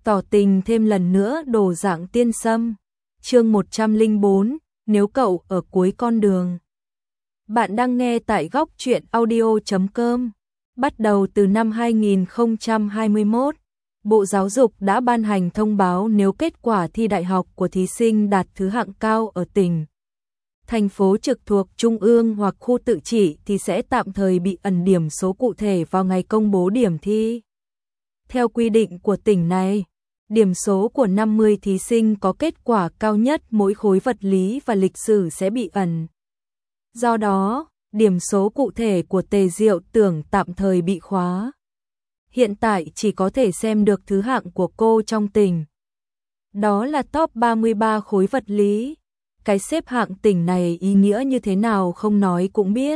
tỏ tình thêm lần nữa đổ dạng tiên sâm. Chương 104, nếu cậu ở cuối con đường. Bạn đang nghe tại góc truyện audio.com. Bắt đầu từ năm 2021, Bộ Giáo dục đã ban hành thông báo nếu kết quả thi đại học của thí sinh đạt thứ hạng cao ở tỉnh, thành phố trực thuộc Trung ương hoặc khu tự trị thì sẽ tạm thời bị ẩn điểm số cụ thể vào ngày công bố điểm thi. Theo quy định của tỉnh này, điểm số của 50 thí sinh có kết quả cao nhất mỗi khối vật lý và lịch sử sẽ bị ẩn. Do đó, điểm số cụ thể của Tề Diệu Tưởng tạm thời bị khóa. Hiện tại chỉ có thể xem được thứ hạng của cô trong tỉnh. Đó là top 33 khối vật lý. Cái xếp hạng tỉnh này ý nghĩa như thế nào không nói cũng biết.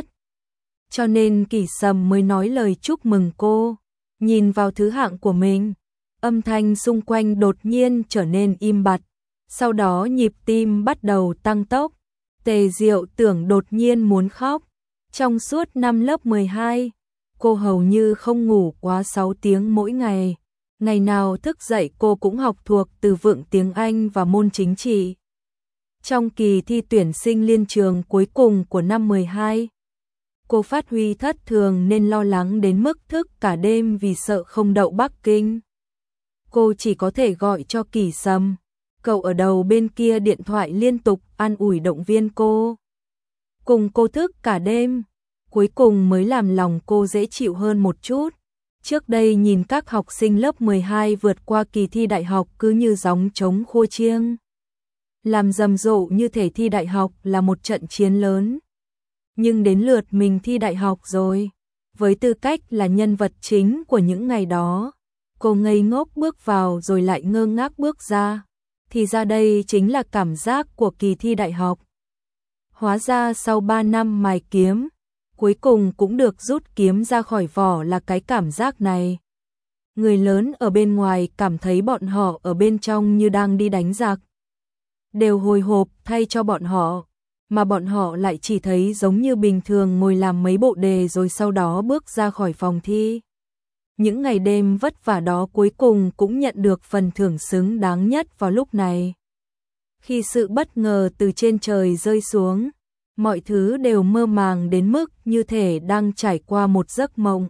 Cho nên Kỷ Sầm mới nói lời chúc mừng cô. Nhìn vào thứ hạng của mình, âm thanh xung quanh đột nhiên trở nên im bặt. Sau đó nhịp tim bắt đầu tăng tốc. Tề Diệu Tưởng đột nhiên muốn khóc. Trong suốt năm lớp 12, cô hầu như không ngủ quá 6 tiếng mỗi ngày. Ngày nào thức dậy cô cũng học thuộc từ vựng tiếng Anh và môn chính trị. Trong kỳ thi tuyển sinh liên trường cuối cùng của năm 12, cô phát huy thất thường nên lo lắng đến mức thức cả đêm vì sợ không đậu Bắc Kinh. Cô chỉ có thể gọi cho Kỷ Sầm. Cậu ở đầu bên kia điện thoại liên tục an ủi động viên cô. Cùng cô thức cả đêm, cuối cùng mới làm lòng cô dễ chịu hơn một chút. Trước đây nhìn các học sinh lớp 12 vượt qua kỳ thi đại học cứ như gióng trống khua chiêng. Làm rầm rộ như thể thi đại học là một trận chiến lớn. Nhưng đến lượt mình thi đại học rồi, với tư cách là nhân vật chính của những ngày đó, cô ngây ngốc bước vào rồi lại ngơ ngác bước ra. Thì ra đây chính là cảm giác của kỳ thi đại học. Hóa ra sau 3 năm mài kiếm, cuối cùng cũng được rút kiếm ra khỏi vỏ là cái cảm giác này. Người lớn ở bên ngoài cảm thấy bọn họ ở bên trong như đang đi đánh giặc. Đều hồi hộp thay cho bọn họ, mà bọn họ lại chỉ thấy giống như bình thường ngồi làm mấy bộ đề rồi sau đó bước ra khỏi phòng thi. Những ngày đêm vất vả đó cuối cùng cũng nhận được phần thưởng xứng đáng nhất vào lúc này. Khi sự bất ngờ từ trên trời rơi xuống, mọi thứ đều mơ màng đến mức như thể đang trải qua một giấc mộng.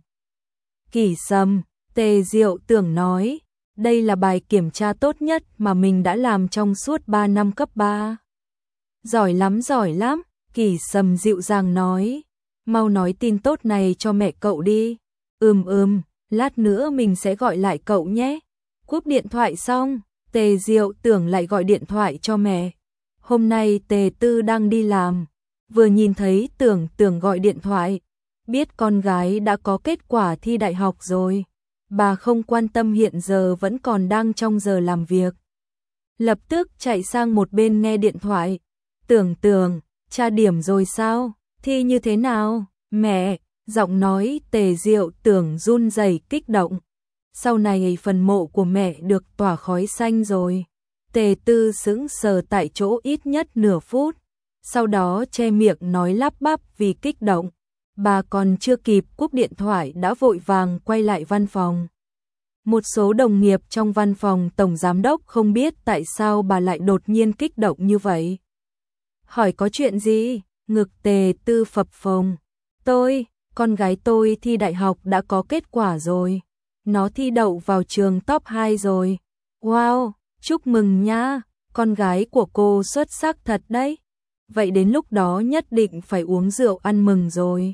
Kỷ Sầm, Tề Diệu Tưởng nói, đây là bài kiểm tra tốt nhất mà mình đã làm trong suốt 3 năm cấp 3. Giỏi lắm, Kỷ Sầm dịu dàng nói, mau nói tin tốt này cho mẹ cậu đi. Lát nữa mình sẽ gọi lại cậu nhé. Cúp điện thoại xong, Tề Diệu Tưởng lại gọi điện thoại cho mẹ. Hôm nay Tề Tư đang đi làm, vừa nhìn thấy Tưởng gọi điện thoại, biết con gái đã có kết quả thi đại học rồi. Bà không quan tâm hiện giờ vẫn còn đang trong giờ làm việc. Lập tức chạy sang một bên nghe điện thoại. Tưởng, tra điểm rồi sao? Thi như thế nào? Mẹ, giọng nói Tề Diệu Tưởng run rẩy kích động. Sau này phần mộ của mẹ được tỏa khói xanh rồi. Tề Tư sững sờ tại chỗ ít nhất nửa phút. Sau đó che miệng nói lắp bắp vì kích động. Bà còn chưa kịp cúp điện thoại đã vội vàng quay lại văn phòng. Một số đồng nghiệp trong văn phòng tổng giám đốc không biết tại sao bà lại đột nhiên kích động như vậy. Hỏi có chuyện gì? Ngực Tề Tư phập phồng. Con gái tôi thi đại học đã có kết quả rồi. Nó thi đậu vào trường top 2 rồi. Wow, chúc mừng nha, con gái của cô xuất sắc thật đấy. Vậy đến lúc đó nhất định phải uống rượu ăn mừng rồi.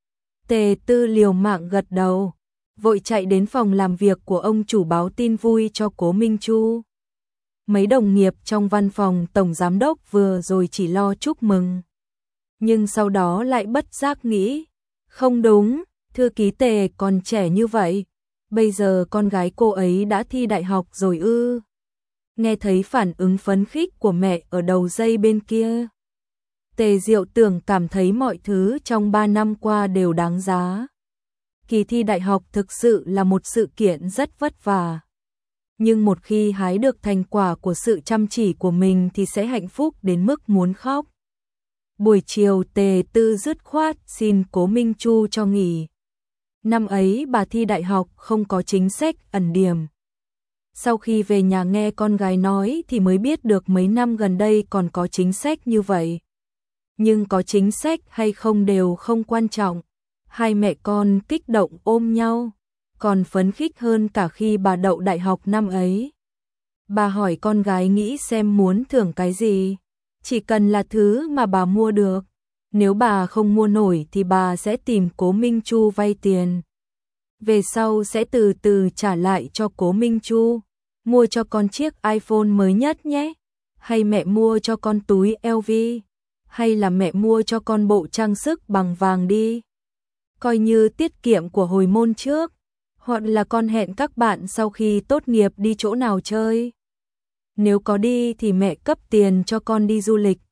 Tề Tư liều mạng gật đầu, vội chạy đến phòng làm việc của ông chủ báo tin vui cho Cố Minh Chu. Mấy đồng nghiệp trong văn phòng tổng giám đốc vừa rồi chỉ lo chúc mừng. Nhưng sau đó lại bất giác nghĩ, không đúng, thư ký Tề còn trẻ như vậy, bây giờ con gái cô ấy đã thi đại học rồi ư. Nghe thấy phản ứng phấn khích của mẹ ở đầu dây bên kia, Tề Diệu Tưởng cảm thấy mọi thứ trong 3 năm qua đều đáng giá. Kỳ thi đại học thực sự là một sự kiện rất vất vả. Nhưng một khi hái được thành quả của sự chăm chỉ của mình thì sẽ hạnh phúc đến mức muốn khóc. Buổi chiều Tề Tư dứt khoát xin Cố Minh Chu cho nghỉ. Năm ấy bà thi đại học không có chính sách ẩn điểm. Sau khi về nhà nghe con gái nói thì mới biết được mấy năm gần đây còn có chính sách như vậy. Nhưng có chính sách hay không đều không quan trọng. Hai mẹ con kích động ôm nhau, còn phấn khích hơn cả khi bà đậu đại học năm ấy. Bà hỏi con gái nghĩ xem muốn thưởng cái gì, chỉ cần là thứ mà bà mua được. Nếu bà không mua nổi thì bà sẽ tìm Cố Minh Chu vay tiền. Về sau sẽ từ từ trả lại cho Cố Minh Chu. Mua cho con chiếc iPhone mới nhất nhé. Hay mẹ mua cho con túi LV. Hay là mẹ mua cho con bộ trang sức bằng vàng đi. Coi như tiết kiệm của hồi môn trước. Hoặc là con hẹn các bạn sau khi tốt nghiệp đi chỗ nào chơi. Nếu có đi thì mẹ cấp tiền cho con đi du lịch.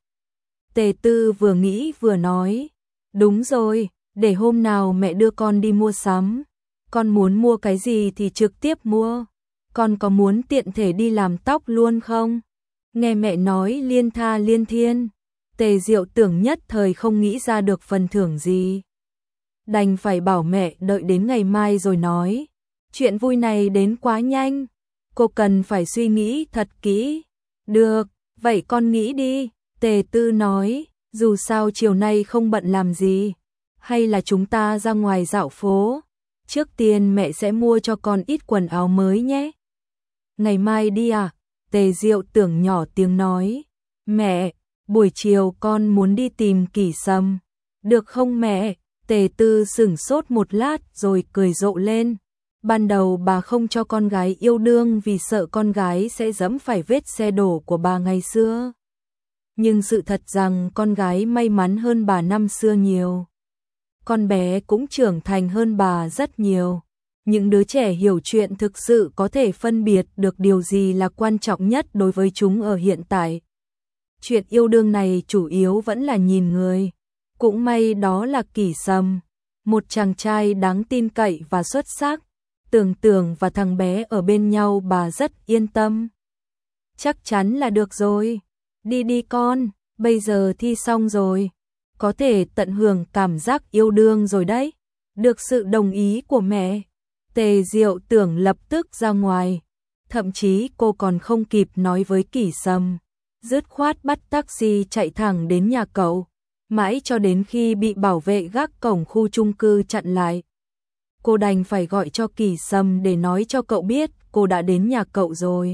Tề Tư vừa nghĩ vừa nói. Đúng rồi, để hôm nào mẹ đưa con đi mua sắm. Con muốn mua cái gì thì trực tiếp mua. Con có muốn tiện thể đi làm tóc luôn không? Nghe mẹ nói liên tha liên thiên. Tề Diệu Tưởng nhất thời không nghĩ ra được phần thưởng gì. Đành phải bảo mẹ đợi đến ngày mai rồi nói. Chuyện vui này đến quá nhanh. Cô cần phải suy nghĩ thật kỹ. Được, vậy con nghĩ đi. Tề Tư nói, dù sao chiều nay không bận làm gì. Hay là chúng ta ra ngoài dạo phố. Trước tiên mẹ sẽ mua cho con ít quần áo mới nhé. Ngày mai đi à? Tề Diệu Tưởng nhỏ tiếng nói. Mẹ, buổi chiều con muốn đi tìm Kỷ Sâm. Được không mẹ? Tề Tư sửng sốt một lát rồi cười rộ lên. Ban đầu bà không cho con gái yêu đương vì sợ con gái sẽ dẫm phải vết xe đổ của bà ngày xưa. Nhưng sự thật rằng con gái may mắn hơn bà năm xưa nhiều. Con bé cũng trưởng thành hơn bà rất nhiều. Những đứa trẻ hiểu chuyện thực sự có thể phân biệt được điều gì là quan trọng nhất đối với chúng ở hiện tại. Chuyện yêu đương này chủ yếu vẫn là nhìn người. Cũng may đó là Kỷ Sâm, một chàng trai đáng tin cậy và xuất sắc. Tưởng Tưởng và thằng bé ở bên nhau bà rất yên tâm. Chắc chắn là được rồi. Đi đi con, bây giờ thi xong rồi. Có thể tận hưởng cảm giác yêu đương rồi đấy. Được sự đồng ý của mẹ. Tề Diệu Tưởng lập tức ra ngoài. Thậm chí cô còn không kịp nói với Kỷ Sâm. Dứt khoát bắt taxi chạy thẳng đến nhà cậu. Mãi cho đến khi bị bảo vệ gác cổng khu chung cư chặn lại. Cô đành phải gọi cho Kỷ Sâm để nói cho cậu biết cô đã đến nhà cậu rồi.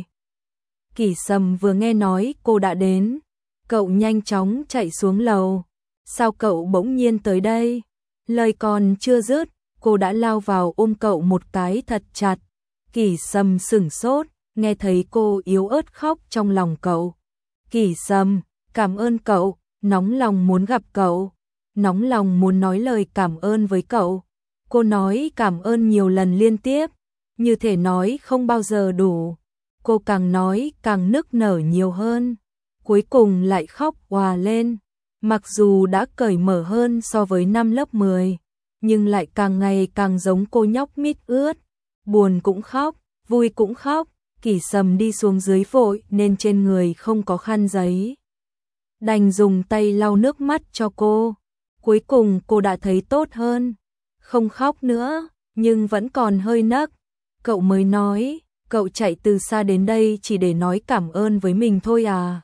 Kỷ Sâm vừa nghe nói cô đã đến, cậu nhanh chóng chạy xuống lầu. Sao cậu bỗng nhiên tới đây? Lời còn chưa dứt, cô đã lao vào ôm cậu một cái thật chặt. Kỷ Sâm sửng sốt, nghe thấy cô yếu ớt khóc trong lòng cậu. Kỷ Sâm, cảm ơn cậu, nóng lòng muốn gặp cậu, nóng lòng muốn nói lời cảm ơn với cậu. Cô nói cảm ơn nhiều lần liên tiếp, như thể nói không bao giờ đủ. Cô càng nói càng nức nở nhiều hơn, cuối cùng lại khóc òa lên. Mặc dù đã cởi mở hơn so với năm lớp 10, nhưng lại càng ngày càng giống cô nhóc mít ướt. Buồn cũng khóc, vui cũng khóc. Kỷ Sâm đi xuống dưới vội nên trên người không có khăn giấy. Đành dùng tay lau nước mắt cho cô. Cuối cùng cô đã thấy tốt hơn. Không khóc nữa, nhưng vẫn còn hơi nấc. Cậu mới nói, cậu chạy từ xa đến đây chỉ để nói cảm ơn với mình thôi à?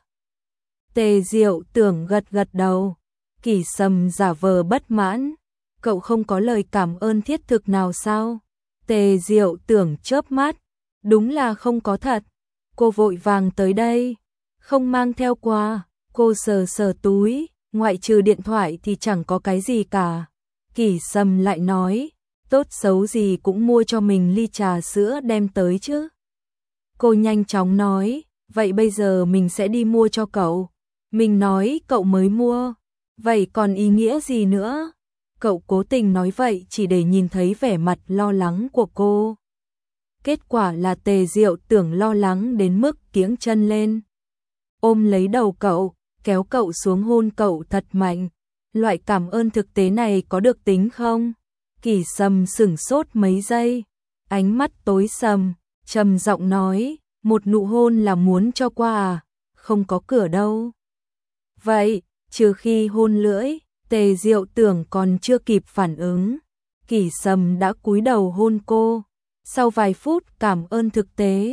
Tề Diệu Tưởng gật gật đầu. Kỷ Sâm giả vờ bất mãn. Cậu không có lời cảm ơn thiết thực nào sao? Tề Diệu Tưởng chớp mắt. Đúng là không có thật. Cô vội vàng tới đây, không mang theo quà. Cô sờ sờ túi, ngoại trừ điện thoại thì chẳng có cái gì cả. Kỷ Sâm lại nói, tốt xấu gì cũng mua cho mình ly trà sữa đem tới chứ. Cô nhanh chóng nói, vậy bây giờ mình sẽ đi mua cho cậu. Mình nói cậu mới mua, vậy còn ý nghĩa gì nữa? Cậu cố tình nói vậy chỉ để nhìn thấy vẻ mặt lo lắng của cô. Kết quả là Tề Diệu Tưởng lo lắng đến mức kiễng chân lên. Ôm lấy đầu cậu, kéo cậu xuống hôn cậu thật mạnh. Loại cảm ơn thực tế này có được tính không? Kỷ Sâm sửng sốt mấy giây, ánh mắt tối sầm, trầm giọng nói, một nụ hôn là muốn cho qua à? Không có cửa đâu. Vậy, trừ khi hôn lưỡi. Tề Diệu Tưởng còn chưa kịp phản ứng, Kỷ Sâm đã cúi đầu hôn cô. Sau vài phút cảm ơn thực tế,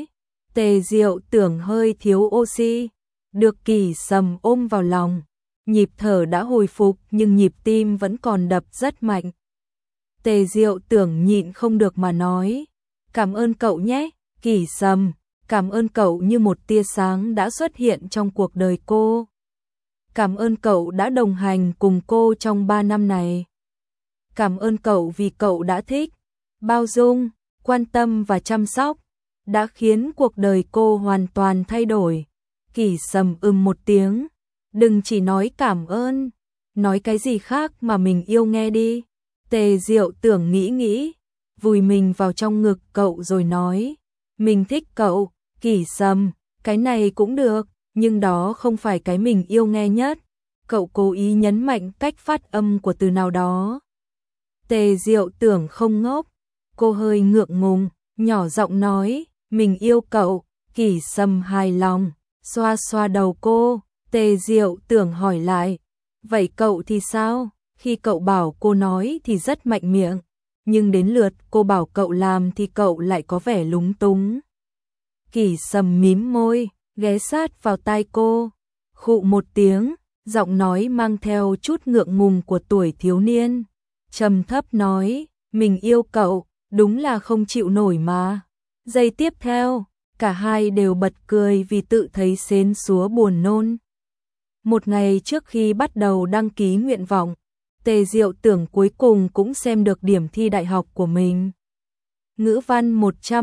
Tề Diệu tưởng hơi thiếu oxy, được Kỳ Sầm ôm vào lòng. Nhịp thở đã hồi phục nhưng nhịp tim vẫn còn đập rất mạnh. Tề Diệu tưởng nhịn không được mà nói, cảm ơn cậu nhé, Kỳ Sầm, cảm ơn cậu như một tia sáng đã xuất hiện trong cuộc đời cô. Cảm ơn cậu đã đồng hành cùng cô trong 3 năm này. Cảm ơn cậu vì cậu đã thích, bao dung, quan tâm và chăm sóc, đã khiến cuộc đời cô hoàn toàn thay đổi. Kỳ Sầm một tiếng, đừng chỉ nói cảm ơn, nói cái gì khác mà mình yêu nghe đi. Tề Diệu tưởng nghĩ, vùi mình vào trong ngực cậu rồi nói, mình thích cậu, Kỳ Sầm, cái này cũng được, nhưng đó không phải cái mình yêu nghe nhất. Cậu cố ý nhấn mạnh cách phát âm của từ nào đó. Tề Diệu tưởng không ngốc, cô hơi ngượng ngùng, nhỏ giọng nói, mình yêu cậu. Kỳ Sầm hài lòng, xoa xoa đầu cô. Tề Diệu tưởng hỏi lại, vậy cậu thì sao? Khi cậu bảo cô nói thì rất mạnh miệng, nhưng đến lượt cô bảo cậu làm thì cậu lại có vẻ lúng túng. Kỳ Sầm mím môi, ghé sát vào tai cô, khụ một tiếng, giọng nói mang theo chút ngượng ngùng của tuổi thiếu niên. Trầm thấp nói, mình yêu cậu, đúng là không chịu nổi mà. Giây tiếp theo, cả hai đều bật cười vì tự thấy xến xúa buồn nôn. Một ngày trước khi bắt đầu đăng ký nguyện vọng, Tề Diệu tưởng cuối cùng cũng xem được điểm thi đại học của mình. Ngữ văn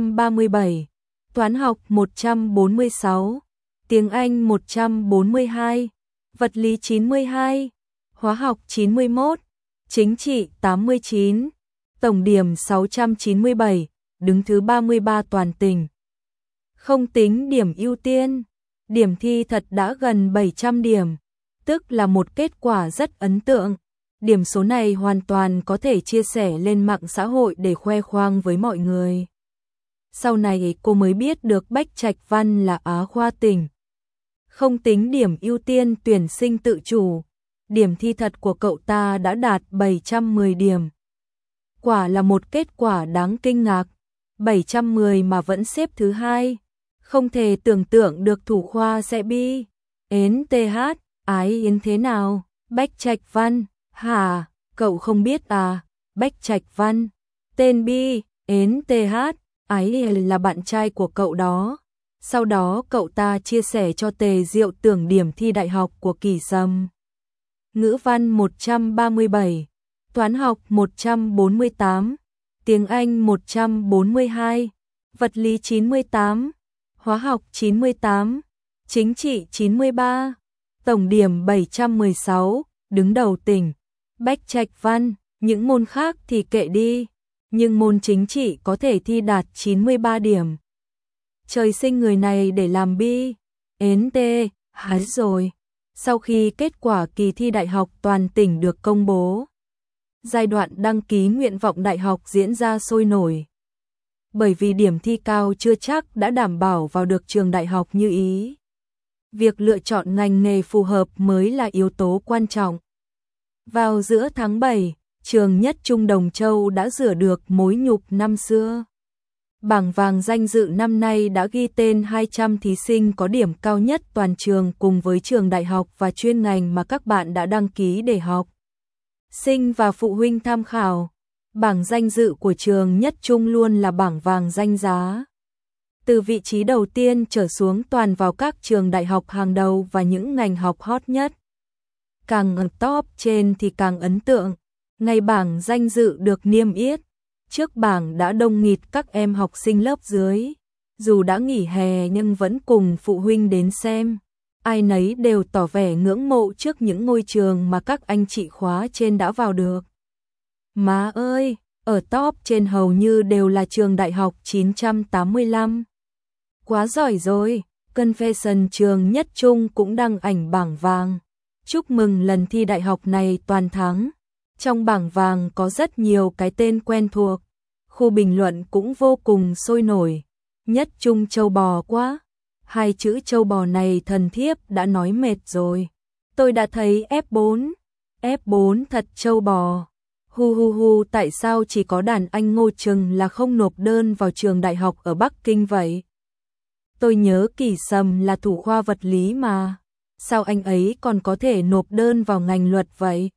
137, toán học 146, tiếng Anh 142, vật lý 92, hóa học 91, chính trị 89, tổng điểm 697, đứng thứ 33 toàn tỉnh. Không tính điểm ưu tiên, điểm thi thật đã gần 700 điểm, tức là một kết quả rất ấn tượng. Điểm số này hoàn toàn có thể chia sẻ lên mạng xã hội để khoe khoang với mọi người. Sau này cô mới biết được Bách Trạch Văn là Á khoa tỉnh. Không tính điểm ưu tiên tuyển sinh tự chủ, điểm thi thật của cậu ta đã đạt 710 điểm. Quả là một kết quả đáng kinh ngạc, 710 mà vẫn xếp thứ hai. Không thể tưởng tượng được thủ khoa sẽ bi. Ến TH, ái yến thế nào? Bách Trạch Văn, hả? Cậu không biết à? Bách Trạch Văn, tên bi, Ến TH, ái là bạn trai của cậu đó. Sau đó cậu ta chia sẻ cho Tề Diệu tưởng điểm thi đại học của Kỳ Sầm. Ngữ văn 137, toán học 148, tiếng Anh 142, vật lý 98, hóa học 98, chính trị 93, tổng điểm 716, đứng đầu tỉnh. Bách Trạch Văn, những môn khác thì kệ đi, nhưng môn chính trị có thể thi đạt 93 điểm. Trời sinh người này để làm bi. Ến tê, hái rồi. Sau khi kết quả kỳ thi đại học toàn tỉnh được công bố, giai đoạn đăng ký nguyện vọng đại học diễn ra sôi nổi. Bởi vì điểm thi cao chưa chắc đã đảm bảo vào được trường đại học như ý. Việc lựa chọn ngành nghề phù hợp mới là yếu tố quan trọng. Vào giữa tháng 7, trường Nhất Trung Đồng Châu đã rửa được mối nhục năm xưa. Bảng vàng danh dự năm nay đã ghi tên 200 thí sinh có điểm cao nhất toàn trường cùng với trường đại học và chuyên ngành mà các bạn đã đăng ký để học. Sinh và phụ huynh tham khảo, bảng danh dự của trường Nhất Trung luôn là bảng vàng danh giá. Từ vị trí đầu tiên trở xuống toàn vào các trường đại học hàng đầu và những ngành học hot nhất. Càng ở top trên thì càng ấn tượng. Ngày bảng danh dự được niêm yết, trước bảng đã đông nghịt các em học sinh lớp dưới. Dù đã nghỉ hè nhưng vẫn cùng phụ huynh đến xem. Ai nấy đều tỏ vẻ ngưỡng mộ trước những ngôi trường mà các anh chị khóa trên đã vào được. Má ơi, ở top trên hầu như đều là trường đại học 985. Quá giỏi rồi, Confession trường Nhất Trung cũng đăng ảnh bảng vàng. Chúc mừng lần thi đại học này toàn thắng. Trong bảng vàng có rất nhiều cái tên quen thuộc. Khu bình luận cũng vô cùng sôi nổi. Nhất Trung châu bò quá. Hai chữ châu bò này thần thiếp đã nói mệt rồi. Tôi đã thấy F4. F4 thật châu bò. Hu hu hu, tại sao chỉ có đàn anh Ngô Trừng là không nộp đơn vào trường đại học ở Bắc Kinh vậy? Tôi nhớ Kỳ Sầm là thủ khoa vật lý mà. Sao anh ấy còn có thể nộp đơn vào ngành luật vậy?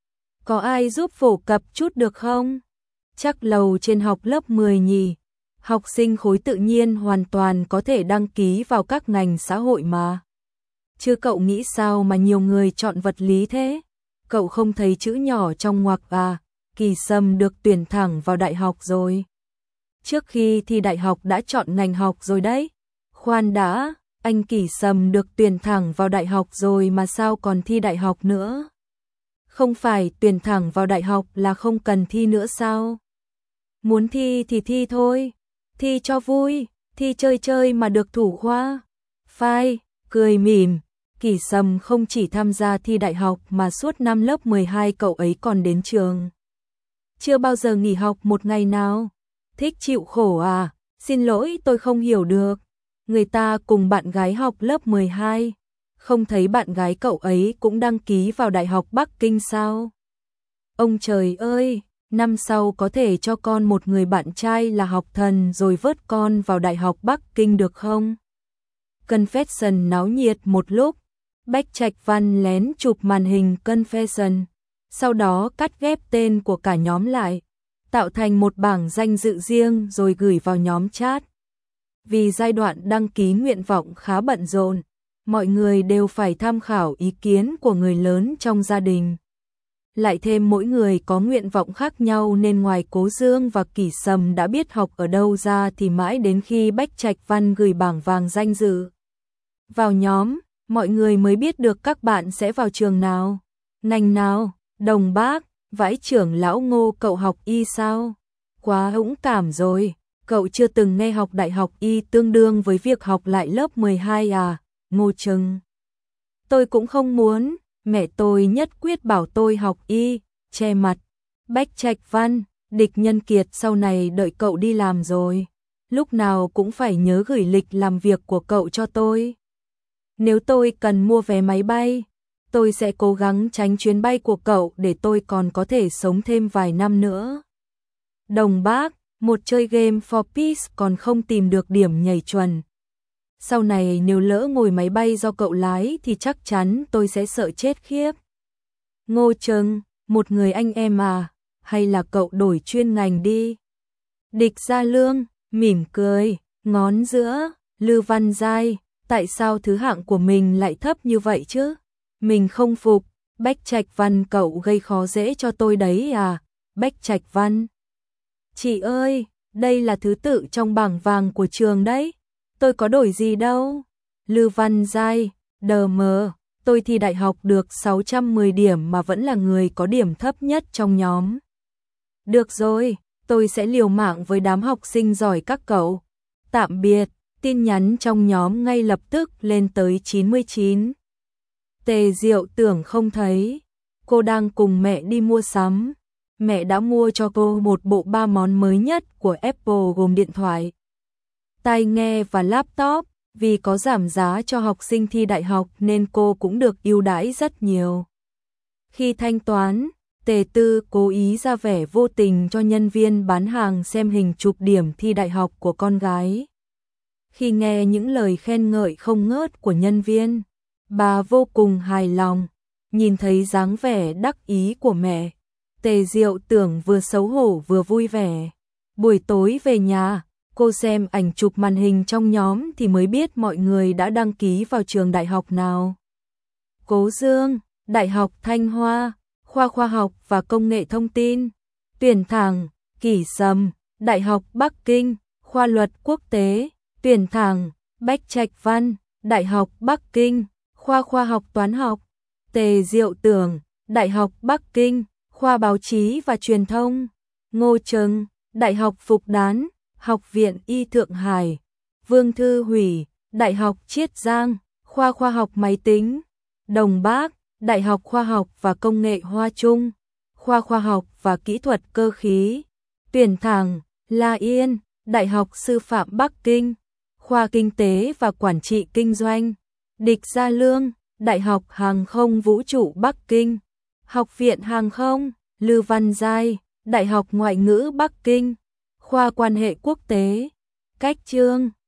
Có ai giúp phổ cập chút được không? Chắc lầu trên học lớp 10 nhỉ? Học sinh khối tự nhiên hoàn toàn có thể đăng ký vào các ngành xã hội mà. Chứ cậu nghĩ sao mà nhiều người chọn vật lý thế? Cậu không thấy chữ nhỏ trong ngoặc à? Kỳ Sầm được tuyển thẳng vào đại học rồi. Trước khi thi đại học đã chọn ngành học rồi đấy. Khoan đã, anh Kỳ Sầm được tuyển thẳng vào đại học rồi mà sao còn thi đại học nữa? Không phải tuyển thẳng vào đại học là không cần thi nữa sao? Muốn thi thì thi thôi, thi cho vui, thi chơi chơi mà được thủ khoa. Phai, cười mỉm, Kỳ Sầm không chỉ tham gia thi đại học mà suốt năm lớp 12 cậu ấy còn đến trường. Chưa bao giờ nghỉ học một ngày nào. Thích chịu khổ à? Xin lỗi tôi không hiểu được. Người ta cùng bạn gái học lớp 12. Không thấy bạn gái cậu ấy cũng đăng ký vào Đại học Bắc Kinh sao? Ông trời ơi, năm sau có thể cho con một người bạn trai là học thần rồi vớt con vào Đại học Bắc Kinh được không? Confession náo nhiệt một lúc. Bách Trạch Văn lén chụp màn hình Confession, sau đó cắt ghép tên của cả nhóm lại, tạo thành một bảng danh dự riêng rồi gửi vào nhóm chat. Vì giai đoạn đăng ký nguyện vọng khá bận rộn, mọi người đều phải tham khảo ý kiến của người lớn trong gia đình. Lại thêm mỗi người có nguyện vọng khác nhau nên ngoài Cố Dương và Kỳ Sầm đã biết học ở đâu ra thì mãi đến khi Bách Trạch Văn gửi bảng vàng danh dự vào nhóm, mọi người mới biết được các bạn sẽ vào trường nào, ngành nào. Đồng Bác, vãi trưởng lão Ngô, cậu học y sao? Quá hũng cảm rồi, cậu chưa từng nghe học đại học y tương đương với việc học lại lớp 12 à? Ngô Trừng. Tôi cũng không muốn, mẹ tôi nhất quyết bảo tôi học y, che mặt. Bách Trạch Văn, Địch Nhân Kiệt sau này đợi cậu đi làm rồi, lúc nào cũng phải nhớ gửi lịch làm việc của cậu cho tôi. Nếu tôi cần mua vé máy bay, tôi sẽ cố gắng tránh chuyến bay của cậu để tôi còn có thể sống thêm vài năm nữa. Đồng Bác, một chơi game for peace còn không tìm được điểm nhảy chuẩn. Sau này nếu lỡ ngồi máy bay do cậu lái thì chắc chắn tôi sẽ sợ chết khiếp. Ngô Trừng, một người anh em à, hay là cậu đổi chuyên ngành đi. Địch Gia Lương, mỉm cười, ngón giữa, Lư Văn Giai, tại sao thứ hạng của mình lại thấp như vậy chứ? Mình không phục, Bách Trạch Văn cậu gây khó dễ cho tôi đấy à? Bách Trạch Văn. Chị ơi, đây là thứ tự trong bảng vàng của trường đấy, tôi có đổi gì đâu. Lư Văn Giai, đờ mờ, tôi thi đại học được 610 điểm mà vẫn là người có điểm thấp nhất trong nhóm. Được rồi, tôi sẽ liều mạng với đám học sinh giỏi các cậu. Tạm biệt, tin nhắn trong nhóm ngay lập tức lên tới 99. Tề Diệu tưởng không thấy, cô đang cùng mẹ đi mua sắm. Mẹ đã mua cho cô một bộ 3 món mới nhất của Apple gồm điện thoại, tai nghe và laptop. Vì có giảm giá cho học sinh thi đại học nên cô cũng được ưu đãi rất nhiều. Khi thanh toán, Tề Tư cố ý ra vẻ vô tình cho nhân viên bán hàng xem hình chụp điểm thi đại học của con gái. Khi nghe những lời khen ngợi không ngớt của nhân viên, bà vô cùng hài lòng. Nhìn thấy dáng vẻ đắc ý của mẹ, Tề Diệu tưởng vừa xấu hổ vừa vui vẻ. Buổi tối về nhà, cô xem ảnh chụp màn hình trong nhóm thì mới biết mọi người đã đăng ký vào trường đại học nào. Cố Dương, Đại học Thanh Hoa, khoa Khoa học và Công nghệ Thông tin. Tuyển thẳng, Kỳ Sầm, Đại học Bắc Kinh, khoa Luật Quốc tế. Tuyển thẳng, Bách Trạch Văn, Đại học Bắc Kinh, khoa Khoa học Toán học. Tề Diệu tưởng, Đại học Bắc Kinh, khoa Báo chí và Truyền thông. Ngô Trừng, Đại học Phục Đán, Học viện Y Thượng Hải. Vương Thư Hủy, Đại học Chiết Giang, khoa Khoa học Máy tính. Đồng Bác, Đại học Khoa học và Công nghệ Hoa Trung, khoa Khoa học và Kỹ thuật Cơ khí. Tuyển thẳng, La Yên, Đại học Sư phạm Bắc Kinh, khoa Kinh tế và Quản trị Kinh doanh. Địch Gia Lương, Đại học Hàng không Vũ trụ Bắc Kinh, Học viện Hàng không. Lư Văn Giai, Đại học Ngoại ngữ Bắc Kinh, khoa Quan hệ Quốc tế. Cách chương